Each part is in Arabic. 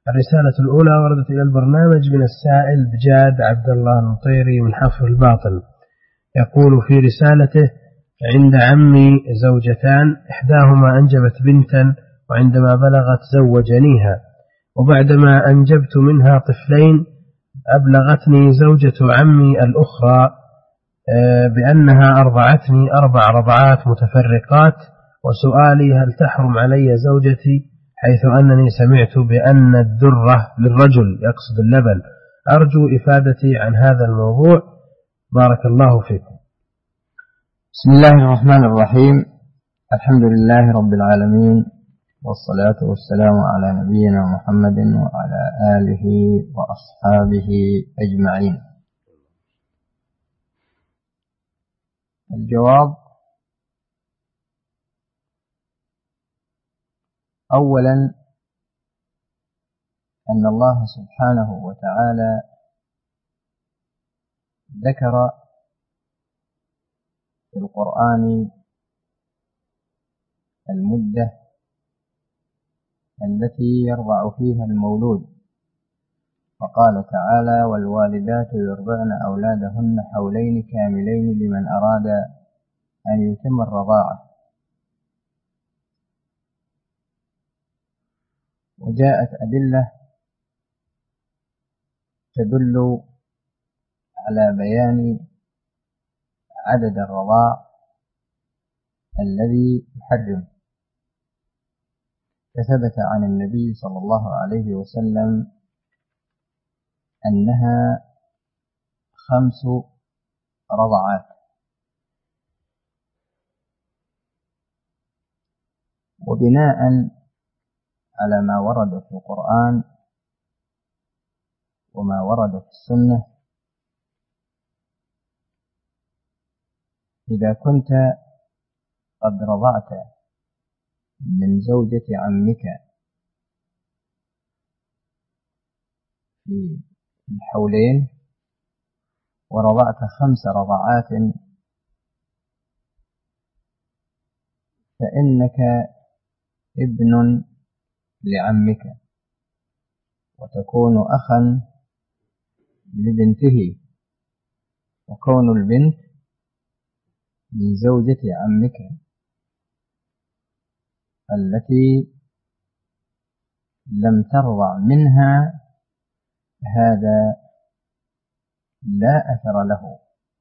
الرسالة الأولى وردت إلى البرنامج من السائل بجاد عبد الله المطيري من حفر الباطن، يقول في رسالته: عند عمي زوجتان، إحداهما أنجبت بنتا، وعندما بلغت زوجنيها، وبعدما أنجبت منها طفلين أبلغتني زوجة عمي الأخرى بأنها أرضعتني 4 رضعات متفرقات، وسؤالي: هل تحرم علي زوجتي، حيث أنني سمعت بأن الدرة للرجل يقصد اللبن؟ أرجو إفادتي عن هذا الموضوع، بارك الله فيكم. بسم الله الرحمن الرحيم. الحمد لله رب العالمين، والصلاة والسلام على نبينا محمد وعلى آله وأصحابه أجمعين. الجواب: أولا، أن الله سبحانه وتعالى ذكر في القرآن المدة التي يرضع فيها المولود، فقال تعالى: والوالدات يرضعن أولادهن حولين كاملين لمن أراد أن يتم الرضاعة. وجاءت أدلة تدل على بيان عدد الرضاع الذي يحرم، فثبت عن النبي صلى الله عليه وسلم أنها 5 رضعات. وبناء على ما ورد في القرآن وما ورد في السنة، إذا كنت قد رضعت من زوجة عمك في الحولين ورضعت 5 رضعات، فإنك ابن لعمك، وتكون أخا لبنته، وكون البنت من زوجة عمك التي لم ترضع منها، هذا لا أثر له،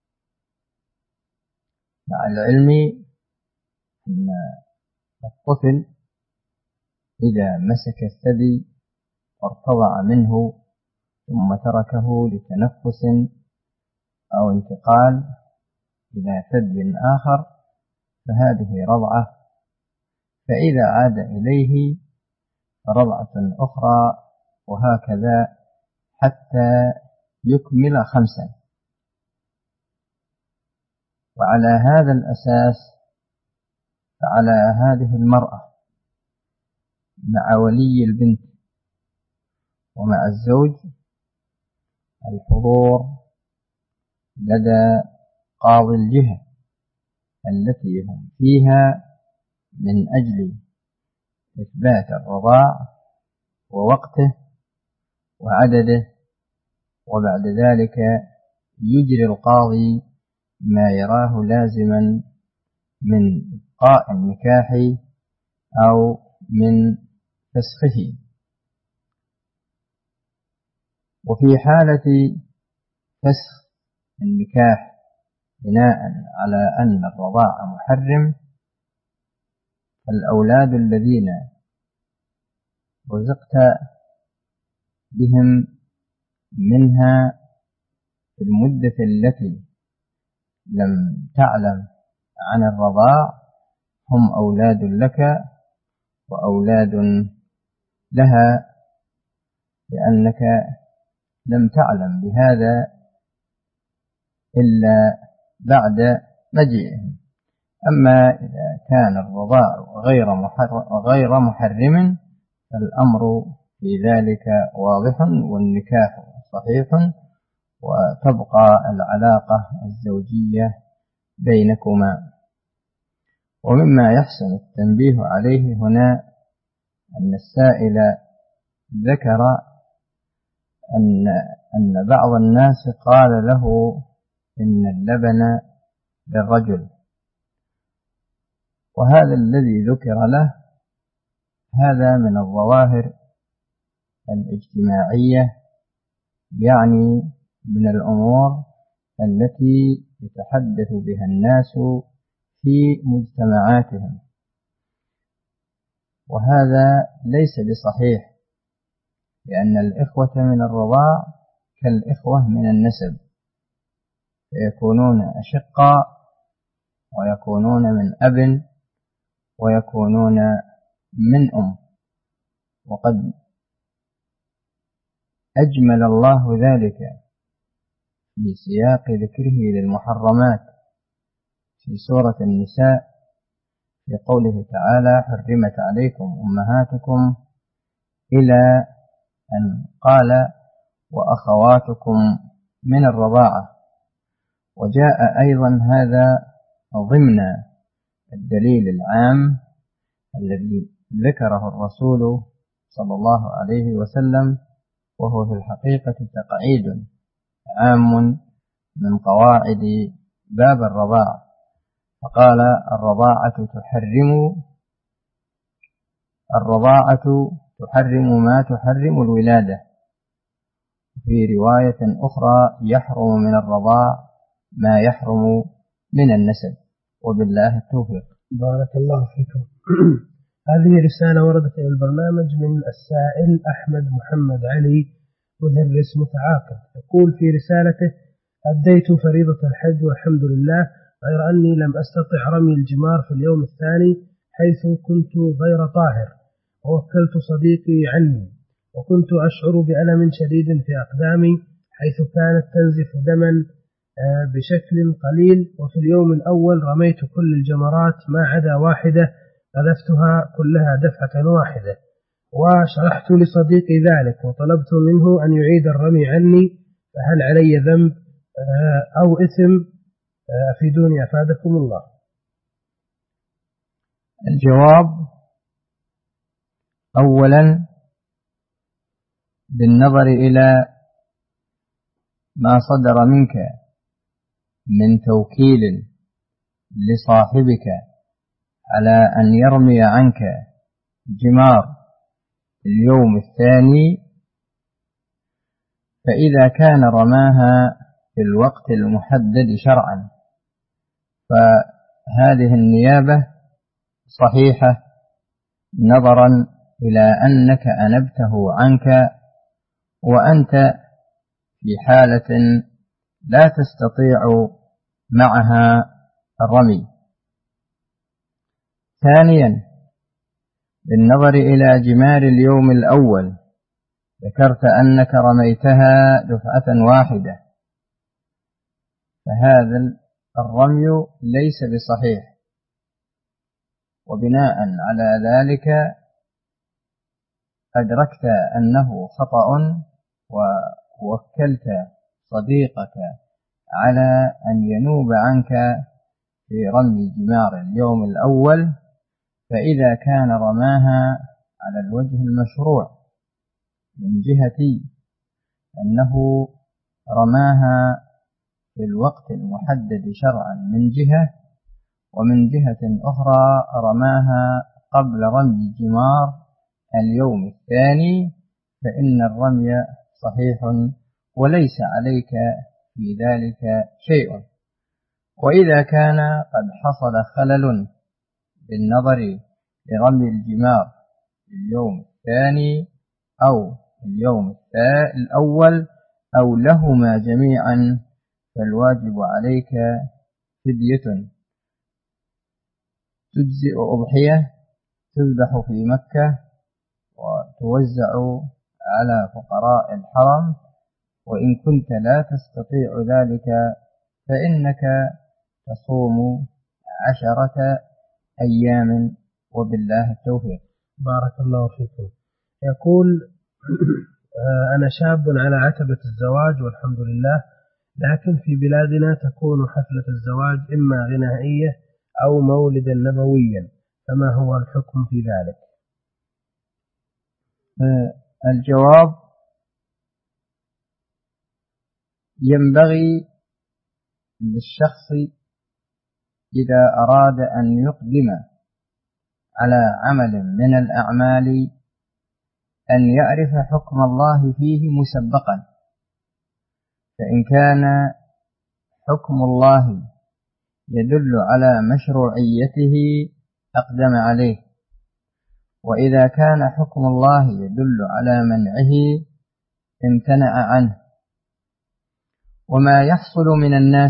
مع العلم أن الطفل إذا مسك الثدي وارتضع منه ثم تركه لتنفس أو انتقال إلى ثدي آخر فهذه رضعة، فإذا عاد إليه رضعة أخرى، وهكذا حتى يكمل 5. وعلى هذا الأساس فعلى هذه المرأة مع ولي البنت ومع الزوج الحضور لدى قاضي الجهة التي هم فيها من أجل إثبات الرضاع ووقته وعدده، وبعد ذلك يجري القاضي ما يراه لازما من إبقاء النكاح أو من فسخه. وفي حالة فسخ النكاح بناء على أن الرضاع محرم، الأولاد الذين رزقت بهم منها في المدة التي لم تعلم عن الرضاع هم أولاد لك وأولاد لها، لأنك لم تعلم بهذا إلا بعد مجيئهم. أما إذا كان الرضاع غير محرم فالأمر في ذلك واضح والنكاح صحيح، وتبقى العلاقة الزوجية بينكما. ومما يحسن التنبيه عليه هنا أن السائل ذكر أن بعض الناس قال له إن اللبن للرجل، وهذا الذي ذكر له هذا من الظواهر الاجتماعية، يعني من الأمور التي يتحدث بها الناس في مجتمعاتهم، وهذا ليس بصحيح، لأن الإخوة من الرضاع كالإخوة من النسب، فيكونون أشقاء ويكونون من أب ويكونون من أم. وقد أجمل الله ذلك في سياق ذكره للمحرمات في سورة النساء في قوله تعالى: حرمت عليكم أمهاتكم، إلى أن قال: وأخواتكم من الرضاعة. وجاء أيضا هذا ضمن الدليل العام الذي ذكره الرسول صلى الله عليه وسلم، وهو في الحقيقة تقعيد عام من قواعد باب الرضاعة، فقال: الرضاعة تحرم ما تحرم الولادة. في رواية أخرى: يحرم من الرضاع ما يحرم من النسب. وبالله التوفيق. بارك الله فيكم. هذه رسالة وردت إلى البرنامج من السائل أحمد محمد علي، مدرس متعاقد، يقول في رسالته: أديت فريضة الحج والحمد لله، غير أني لم أستطع رمي الجمار في اليوم الثاني حيث كنت غير طاهر، ووكلت صديقي عني، وكنت أشعر بألم شديد في أقدامي حيث كانت تنزف دما بشكل قليل، وفي اليوم الأول رميت كل الجمرات ما عدا واحدة قذفتها كلها دفعة واحدة، وشرحت لصديقي ذلك وطلبت منه أن يعيد الرمي عني، فهل علي ذنب أو إثم؟ أفيدوني أفادكم الله. الجواب: أولا، بالنظر إلى ما صدر منك من توكيل لصاحبك على أن يرمي عنك جمار اليوم الثاني، فإذا كان رماها في الوقت المحدد شرعا فهذه النيابة صحيحة، نظرا إلى أنك أنبته عنك وأنت في حالة لا تستطيع معها الرمي. ثانيا، بالنظر إلى جمار اليوم الأول، ذكرت أنك رميتها دفعة واحدة، فهذا الرمي ليس بصحيح، وبناء على ذلك أدركت أنه خطأ ووكلت صديقك على أن ينوب عنك في رمي جمار اليوم الأول، فإذا كان رماها على الوجه المشروع من جهة أنه رماها في الوقت المحدد شرعا من جهة، ومن جهة أخرى رماها قبل رمي جمار اليوم الثاني، فإن الرمي صحيح وليس عليك في ذلك شيء. وإذا كان قد حصل خلل بالنظر لرمي الجمار في اليوم الثاني أو اليوم الأول أو لهما جميعا، فالواجب عليك فدية، تجزئ أضحية تذبح في مكة وتوزع على فقراء الحرم، وإن كنت لا تستطيع ذلك فإنك تصوم 10 أيام، وبالله التوفيق. بارك الله فيكم. يقول: أنا شاب على عتبة الزواج والحمد لله، لكن في بلادنا تكون حفلة الزواج إما غنائية أو مولدا نبويا، فما هو الحكم في ذلك؟ الجواب: ينبغي للشخص إذا أراد أن يقدم على عمل من الأعمال أن يعرف حكم الله فيه مسبقا، فإن كان حكم الله يدل على مشروعيته أقدم عليه، وإذا كان حكم الله يدل على منعه امتنع عنه. وما يحصل من الناس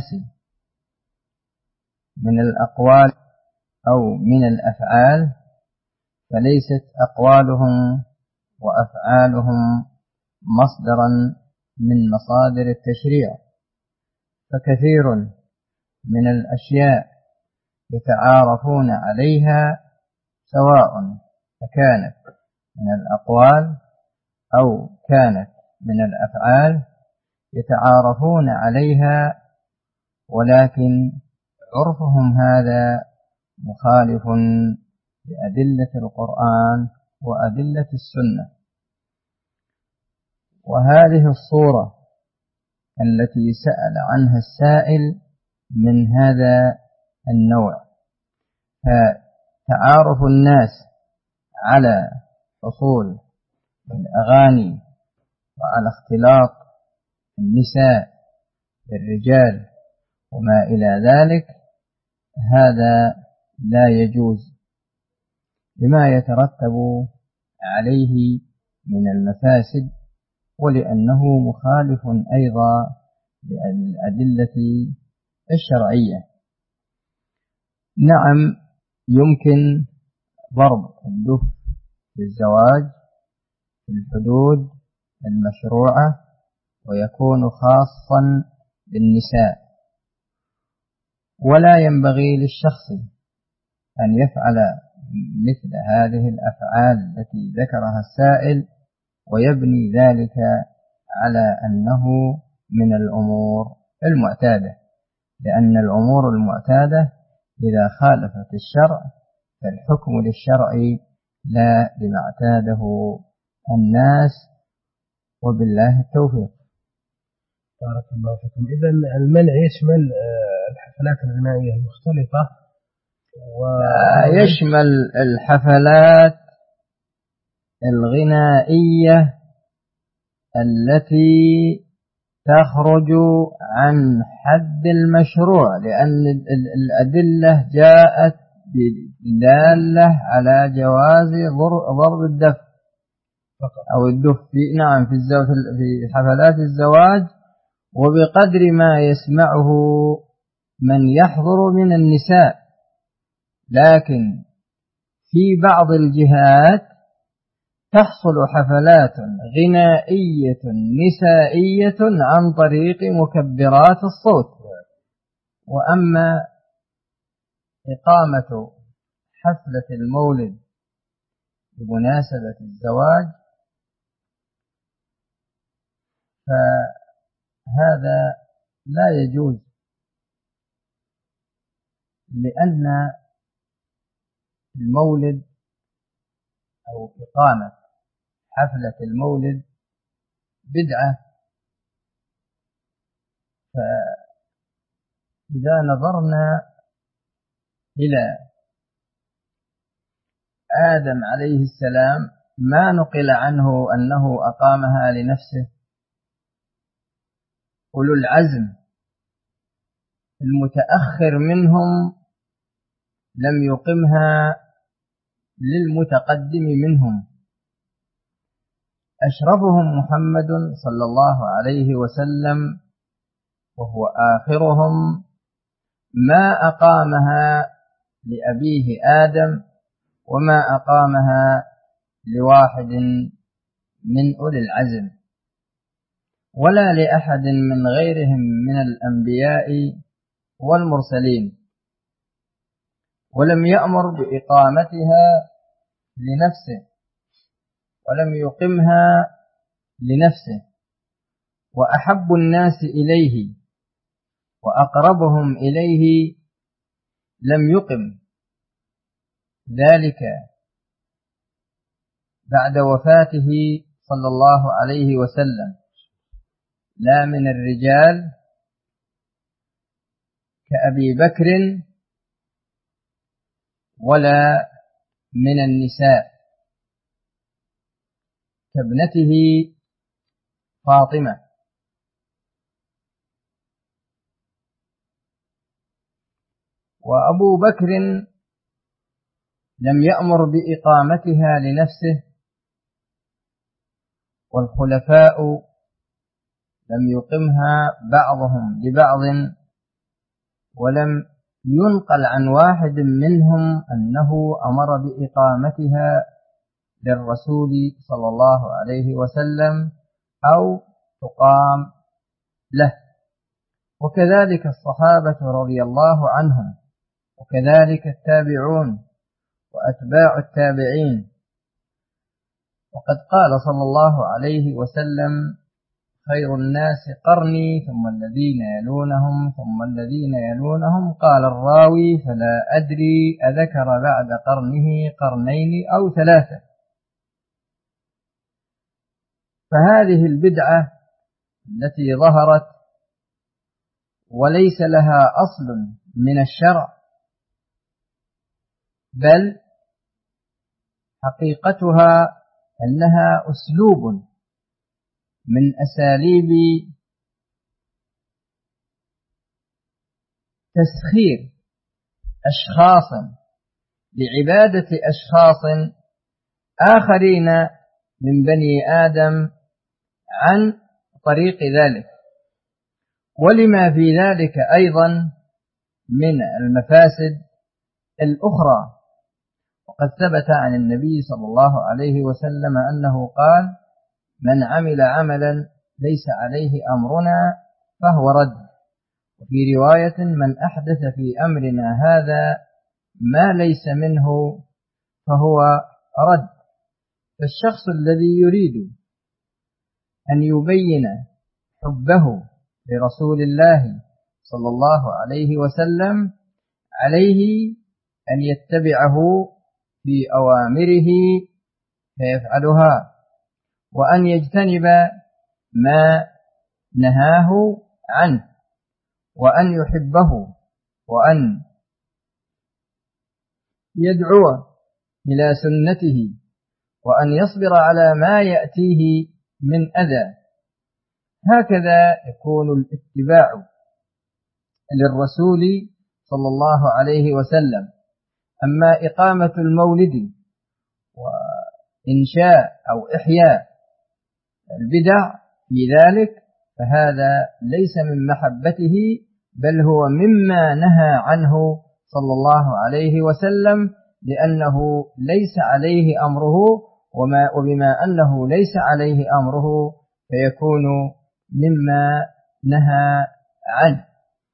من الأقوال أو من الأفعال فليست أقوالهم وأفعالهم مصدرا من مصادر التشريع، فكثير من الأشياء يتعارفون عليها سواء كانت من الأقوال أو كانت من الأفعال، يتعارفون عليها، ولكن عرفهم هذا مخالف لأدلة القرآن وأدلة السنة. وهذه الصورة التي سأل عنها السائل من هذا النوع، فتعارف الناس على حصول الأغاني وعلى اختلاط النساء بالرجال وما إلى ذلك، هذا لا يجوز لما يترتب عليه من المفاسد، ولأنه مخالف أيضا للأدلة الشرعية. نعم، يمكن ضرب الدف في الزواج في الحدود المشروعة ويكون خاصا بالنساء، ولا ينبغي للشخص أن يفعل مثل هذه الأفعال التي ذكرها السائل ويبني ذلك على أنه من الأمور المعتادة، لأن الأمور المعتادة إذا خالفت الشرع فالحكم للشرع لا لما اعتاده الناس، وبالله التوفيق. بارك الله فيكم. إذن المنع يشمل الحفلات الغنائية المختلطة ويشمل الحفلات الغنائية التي تخرج عن حد المشروع، لأن الأدلة جاءت بدالة على جواز ضرب الدف أو الدف في حفلات الزواج، وبقدر ما يسمعه من يحضر من النساء. لكن في بعض الجهات تحصل حفلات غنائية نسائية عن طريق مكبرات الصوت. وأما إقامة حفلة المولد بمناسبة الزواج فهذا لا يجوز، لأن المولد أو إقامة حفلة المولد بدعة. فإذا نظرنا إلى آدم عليه السلام ما نقل عنه أنه أقامها لنفسه. أولو العزم المتأخر منهم لم يقمها للمتقدم منهم. أشرفهم محمد صلى الله عليه وسلم وهو آخرهم ما أقامها لأبيه آدم وما أقامها لواحد من أولي العزم ولا لأحد من غيرهم من الأنبياء والمرسلين، ولم يأمر بإقامتها لنفسه ولم يقمها لنفسه. وأحب الناس إليه وأقربهم إليه لم يقم ذلك بعد وفاته صلى الله عليه وسلم، لا من الرجال كأبي بكر ولا من النساء كابنته فاطمة. وأبو بكر لم يأمر بإقامتها لنفسه، والخلفاء لم يقمها بعضهم لبعض، ولم ينقل عن واحد منهم أنه أمر بإقامتها للرسول صلى الله عليه وسلم أو تقام له. وكذلك الصحابة رضي الله عنهم، وكذلك التابعون وأتباع التابعين. وقد قال صلى الله عليه وسلم: خير الناس قرني ثم الذين يلونهم ثم الذين يلونهم. قال الراوي: فلا أدري أذكر بعد قرنه قرنين أو ثلاثة. فهذه البدعة التي ظهرت وليس لها أصل من الشرع، بل حقيقتها أنها أسلوب من أساليب تسخير أشخاص لعبادة أشخاص آخرين من بني آدم عن طريق ذلك، ولما في ذلك أيضا من المفاسد الأخرى. وقد ثبت عن النبي صلى الله عليه وسلم أنه قال: من عمل عملا ليس عليه أمرنا فهو رد. وفي رواية: من أحدث في أمرنا هذا ما ليس منه فهو رد. فالشخص الذي يريد أن يبين حبه لرسول الله صلى الله عليه وسلم عليه أن يتبعه في أوامره فيفعلها، وأن يجتنب ما نهاه عنه، وأن يحبه، وأن يدعو إلى سنته، وأن يصبر على ما يأتيه من أذى. هكذا يكون الاتباع للرسول صلى الله عليه وسلم. أما إقامة المولد وإنشاء أو إحياء البدع في ذلك فهذا ليس من محبته، بل هو مما نهى عنه صلى الله عليه وسلم، لأنه ليس عليه أمره، وبما أنه ليس عليه أمره فيكون مما نهى عنه.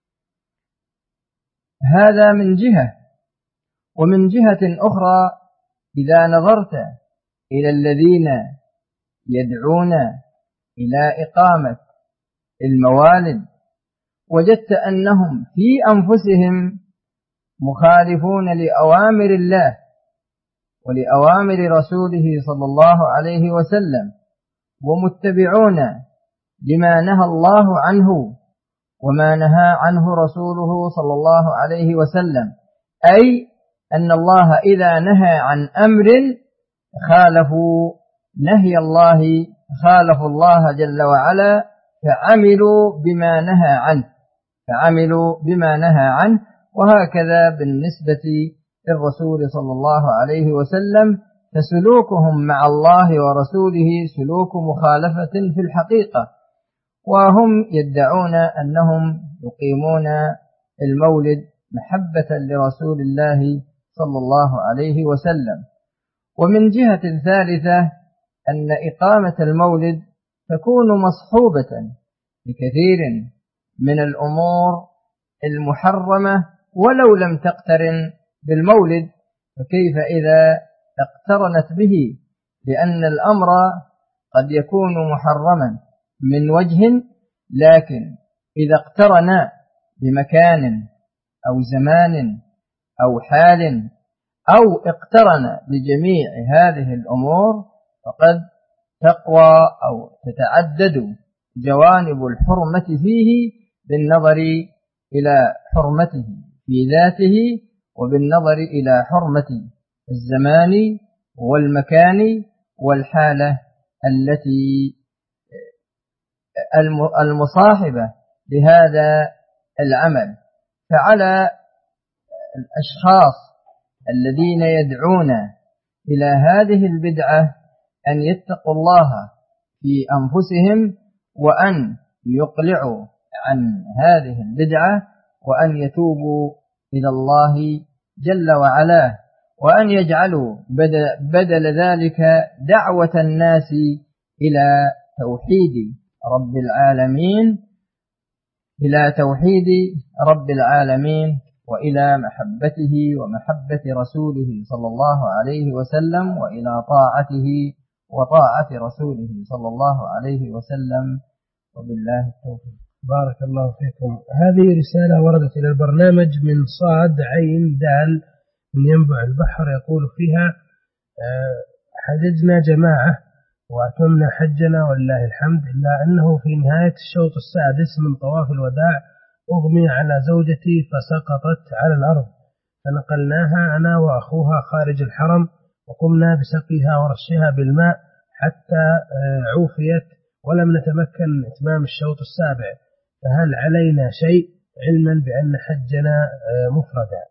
هذا من جهة. ومن جهة أخرى، إذا نظرت إلى الذين يدعون إلى إقامة الموالد وجدت أنهم في أنفسهم مخالفون لأوامر الله ولأوامر رسوله صلى الله عليه وسلم، ومتبعون لما نهى الله عنه وما نهى عنه رسوله صلى الله عليه وسلم. أي أن الله إذا نهى عن أمر خالفوا نهي الله، خالفوا الله جل وعلا فعملوا بما نهى عنه. وهكذا بالنسبة للرسول صلى الله عليه وسلم، فسلوكهم مع الله ورسوله سلوك مخالفة في الحقيقة، وهم يدعون أنهم يقيمون المولد محبة لرسول الله صلى الله عليه وسلم. ومن جهة ثالثة، أن إقامة المولد تكون مصحوبة بكثير من الأمور المحرمة ولو لم تقترن بالمولد، فكيف إذا اقترنت به؟ لأن الأمر قد يكون محرما من وجه، لكن إذا اقترن بمكان أو زمان أو حال أو اقترن بجميع هذه الأمور فقد تقوى أو تتعدد جوانب الحرمة فيه بالنظر إلى حرمته في ذاته وبالنظر إلى حرمة الزمان والمكان والحالة التي المصاحبة لهذا العمل. فعلى الأشخاص الذين يدعون إلى هذه البدعة أن يتقوا الله في أنفسهم وأن يقلعوا عن هذه البدعة وأن يتوبوا إلى الله جل وعلا، وأن يجعلوا بدل ذلك دعوة الناس إلى توحيد رب العالمين وإلى محبته ومحبة رسوله صلى الله عليه وسلم وإلى طاعته وطاعة رسوله صلى الله عليه وسلم، وبالله التوفيق. بارك الله فيكم. هذه رسالة وردت إلى البرنامج من صاد عين دال من ينبع البحر، يقول فيها: حججنا جماعة وأتممنا حجنا ولله الحمد، إلا أنه في نهاية الشوط السادس من طواف الوداع أغمي على زوجتي فسقطت على الأرض، فنقلناها أنا وأخوها خارج الحرم وقمنا بسقيها ورشها بالماء حتى عوفيت، ولم نتمكن من إتمام الشوط السابع، فهل علينا شيء علما بأن حجنا مفردا؟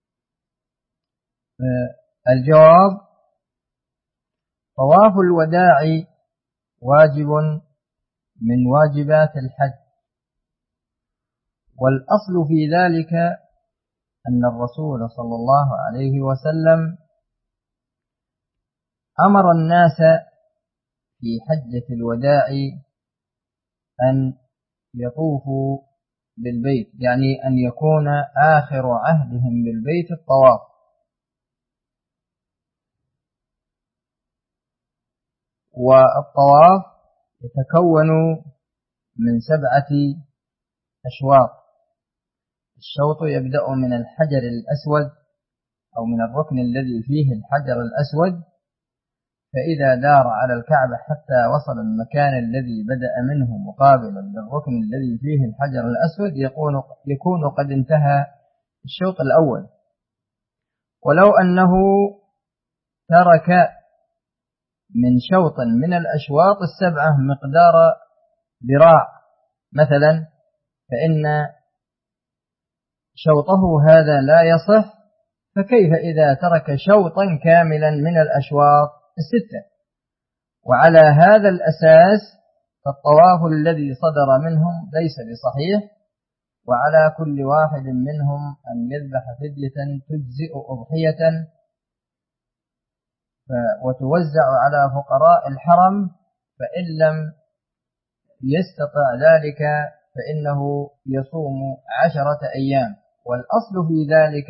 الجواب: طواف الوداع واجب من واجبات الحج، والأصل في ذلك أن الرسول صلى الله عليه وسلم أمر الناس في حجة الوداع أن يطوفوا بالبيت، يعني أن يكون آخر عهدهم بالبيت الطواف. والطواف يتكون من 7 أشواط. الشوط يبدأ من الحجر الأسود أو من الركن الذي فيه الحجر الأسود، فإذا دار على الكعبة حتى وصل المكان الذي بدأ منه مقابلا للركن الذي فيه الحجر الأسود يكون قد انتهى الشوط الأول. ولو أنه ترك من شوط من الأشواط 7 مقدار ذراع مثلا، فإن شوطه هذا لا يصح، فكيف إذا ترك شوطا كاملا من الأشواط 6؟ وعلى هذا الأساس فالطواف الذي صدر منهم ليس بصحيح، وعلى كل واحد منهم أن يذبح فدية تجزئ أضحية وتوزع على فقراء الحرم، فإن لم يستطع ذلك فإنه يصوم 10 أيام. والأصل في ذلك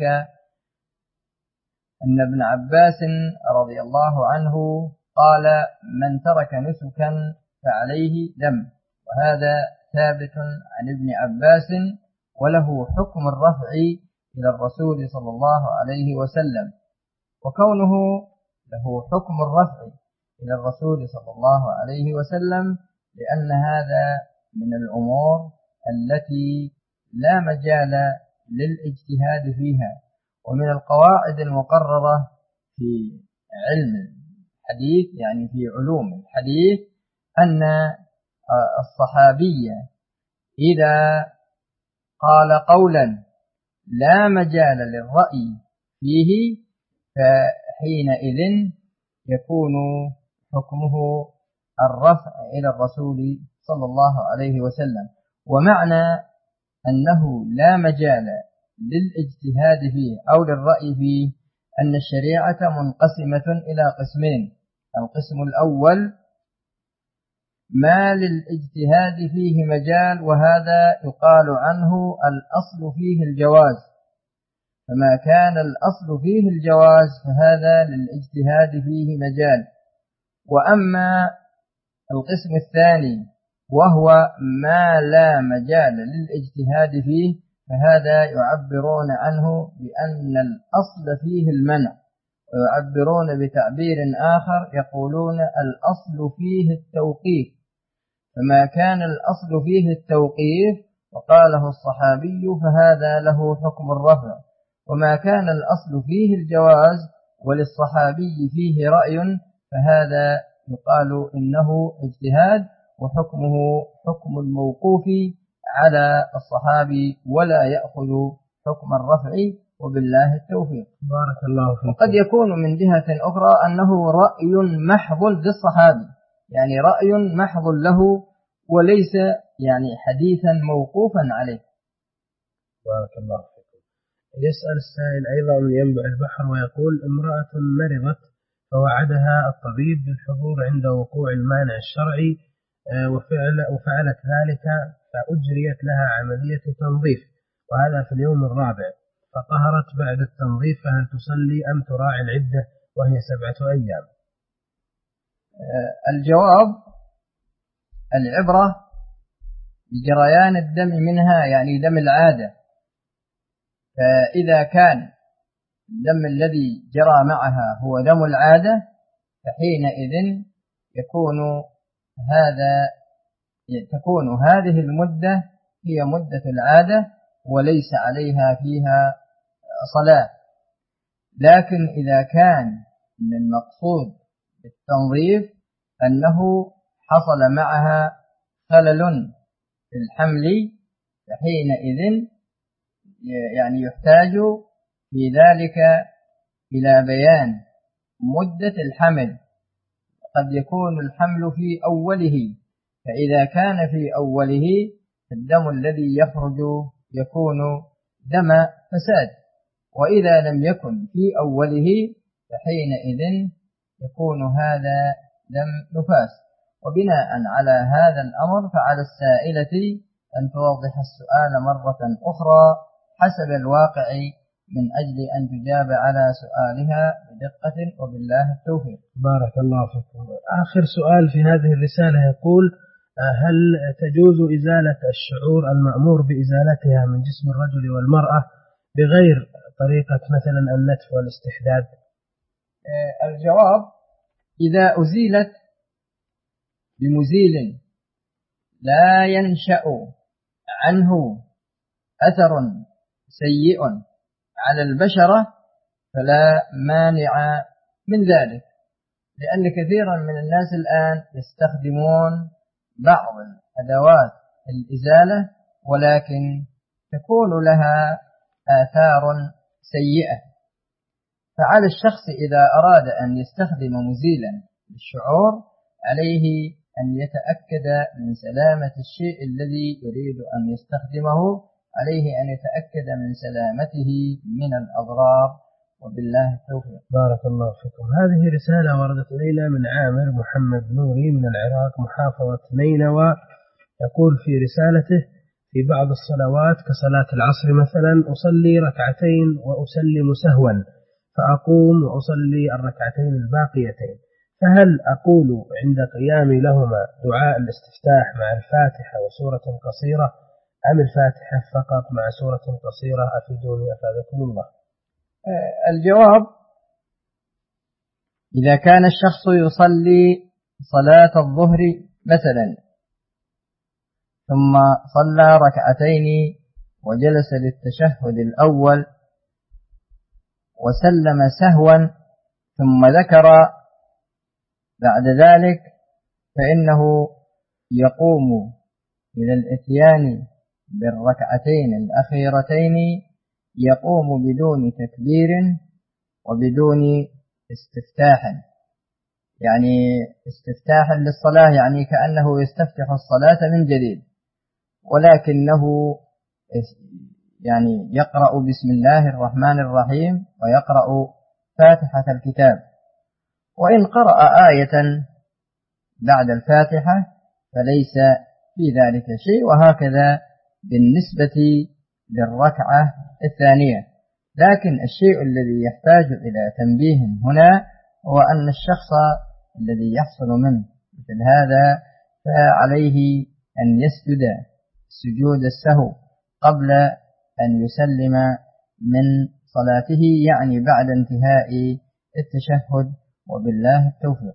أن ابن عباس رضي الله عنه قال: من ترك نسكا فعليه دم، وهذا ثابت عن ابن عباس، وله حكم الرفع إلى الرسول صلى الله عليه وسلم. وكونه له حكم الرفع إلى الرسول صلى الله عليه وسلم لأن هذا من الأمور التي لا مجال للاجتهاد فيها. ومن القواعد المقررة في علم الحديث، يعني في علوم الحديث، أن الصحابي إذا قال قولا لا مجال للرأي فيه فحينئذ يكون حكمه الرفع إلى الرسول صلى الله عليه وسلم. ومعنى أنه لا مجال للاجتهاد فيه أو للرأي فيه أن الشريعة منقسمة إلى قسمين: القسم الأول ما للاجتهاد فيه مجال، وهذا يقال عنه الأصل فيه الجواز، فما كان الأصل فيه الجواز فهذا للاجتهاد فيه مجال. وأما القسم الثاني وهو ما لا مجال للاجتهاد فيه، فهذا يعبرون عنه بأن الأصل فيه المنع، ويعبرون بتعبير آخر يقولون الأصل فيه التوقيف، فما كان الأصل فيه التوقيف وقاله الصحابي فهذا له حكم الرفع، وما كان الأصل فيه الجواز وللصحابي فيه رأي فهذا يقال إنه اجتهاد وحكمه حكم الموقوف على الصحابي ولا يأخذ حكم الرفع، وبالله التوفيق. بارك الله فيك. وقد يكون من جهة أخرى أنه رأي محض للصحابي، يعني رأي محض له وليس يعني حديثا موقوفا عليه. بارك الله فيكم. يسأل السائل أيضا من ينبع البحر ويقول امرأة مرضت فوعدها الطبيب بالحضور عند وقوع المانع الشرعي وفعلت ذلك فأجريت لها عملية تنظيف، وهذا في اليوم الرابع، فطهرت بعد التنظيف، فهل تصلي أم تراعي العدة وهي 7 أيام؟ الجواب العبرة بجريان الدم منها، يعني دم العادة، فإذا كان الدم الذي جرى معها هو دم العادة فحينئذ تكون هذه المدة هي مدة العادة وليس عليها فيها صلاة. لكن إذا كان من المقصود بالتنظيف أنه حصل معها خلل في الحمل فحينئذ يعني يحتاج في ذلك إلى بيان مدة الحمل. قد يكون الحمل في أوله، فإذا كان في أوله الدم الذي يخرج يكون دم فساد، وإذا لم يكن في أوله فحينئذ يكون هذا دم نفاس. وبناء على هذا الأمر فعلى السائلة أن توضح السؤال مرة أخرى حسب الواقع من أجل أن تجاب على سؤالها بدقة، وبالله التوفيق. بارك الله فيكم. آخر سؤال في هذه الرسالة يقول هل تجوز إزالة الشعور المأمور بإزالتها من جسم الرجل والمرأة بغير طريقة مثلا النتف والاستحداد؟ الجواب إذا أزيلت بمزيل لا ينشأ عنه أثر سيء على البشرة فلا مانع من ذلك، لأن كثيرا من الناس الآن يستخدمون بعض الأدوات الإزالة ولكن تكون لها آثار سيئة. فعلى الشخص إذا أراد أن يستخدم مزيلا للشعور عليه أن يتأكد من سلامة الشيء الذي يريد أن يستخدمه، عليه أن يتأكد من سلامته من الأضرار، وبالله التوفيق. بارك الله فيكم. هذه رسالة وردت إلينا من عامر محمد نوري من العراق محافظة نينوى، يقول في رسالته في بعض الصلوات كصلاة العصر مثلا أصلي ركعتين وأسلم سهوا فأقوم وأصلي الركعتين الباقيتين، فهل أقول عند قيامي لهما دعاء الاستفتاح مع الفاتحة وسورة قصيرة أم الفاتحة فقط مع سورة قصيرة؟ أفيدوني أفادكم الله. الجواب إذا كان الشخص يصلي صلاة الظهر مثلا ثم صلى ركعتين وجلس للتشهد الأول وسلم سهوا ثم ذكر بعد ذلك، فإنه يقوم إلى الإتيان بالركعتين الأخيرتين، يقوم بدون تكبير وبدون استفتاح، يعني استفتاحا للصلاة يعني كأنه يستفتح الصلاة من جديد، ولكنه يعني يقرأ بسم الله الرحمن الرحيم ويقرأ فاتحة الكتاب، وإن قرأ آية بعد الفاتحة فليس في ذلك شيء، وهكذا بالنسبة للركعة الثانية. لكن الشيء الذي يحتاج إلى تنبيه هنا هو أن الشخص الذي يحصل منه مثل هذا فعليه أن يسجد سجود السهو قبل أن يسلم من صلاته، يعني بعد انتهاء التشهد، وبالله التوفيق.